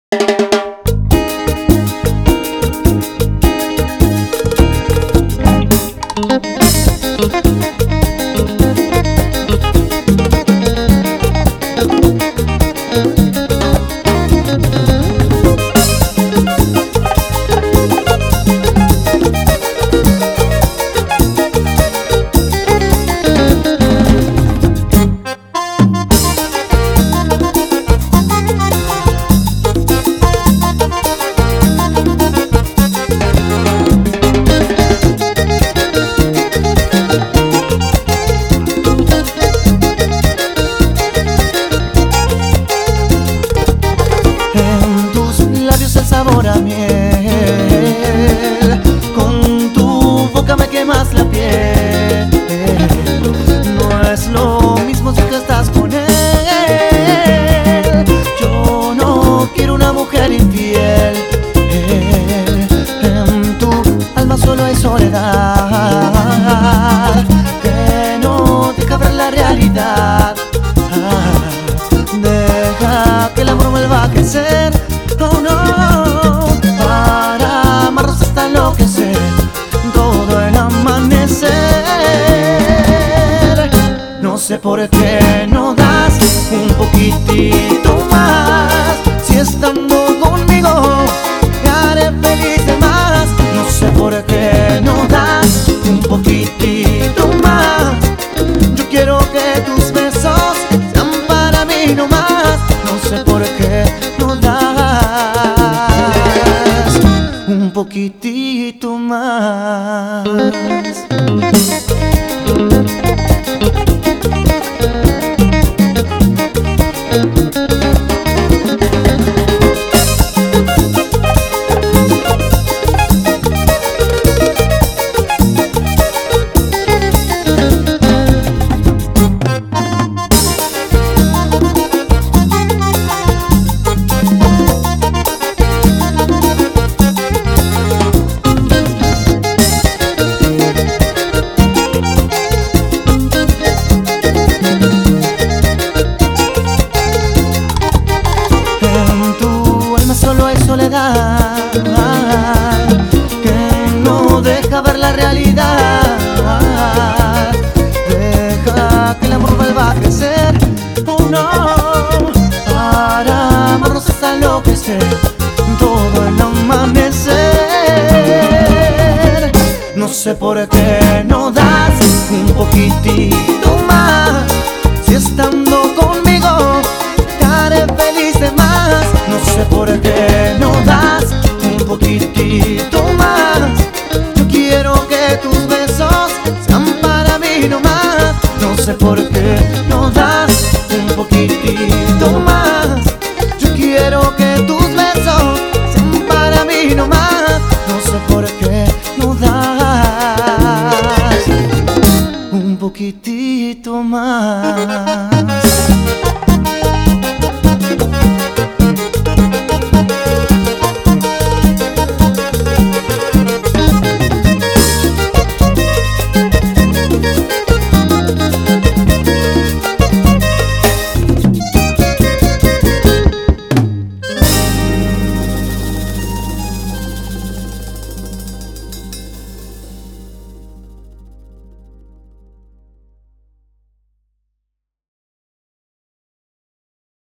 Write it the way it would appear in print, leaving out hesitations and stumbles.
Sabor a miel, con tu boca me quemas la piel. No es lo mismo si tú estás con él. Yo no quiero una mujer infiel. En tu alma solo hay soledad que no deja ver la realidad. Deja que el amor vuelva a crecer. Oh no, para amarnos hasta enloquecer todo el amanecer. No sé por qué no das un poquitito más. Si estando conmigo te haré feliz de más. No sé por qué no das un poquitito más. Yo quiero que tus besos sean para mí no más. No sé por qué no das un poquitito más. Solo hay soledad que no deja ver la realidad. Deja que el amor vuelva a crecer. Oh no, para amarnos hasta enloquecer todo el amanecer. No sé por qué no das un poquitito más. Si estando conmigo te haré feliz de más. No sé por qué no das un poquitito más. Yo quiero que tus besos sean para mí no más. No sé por qué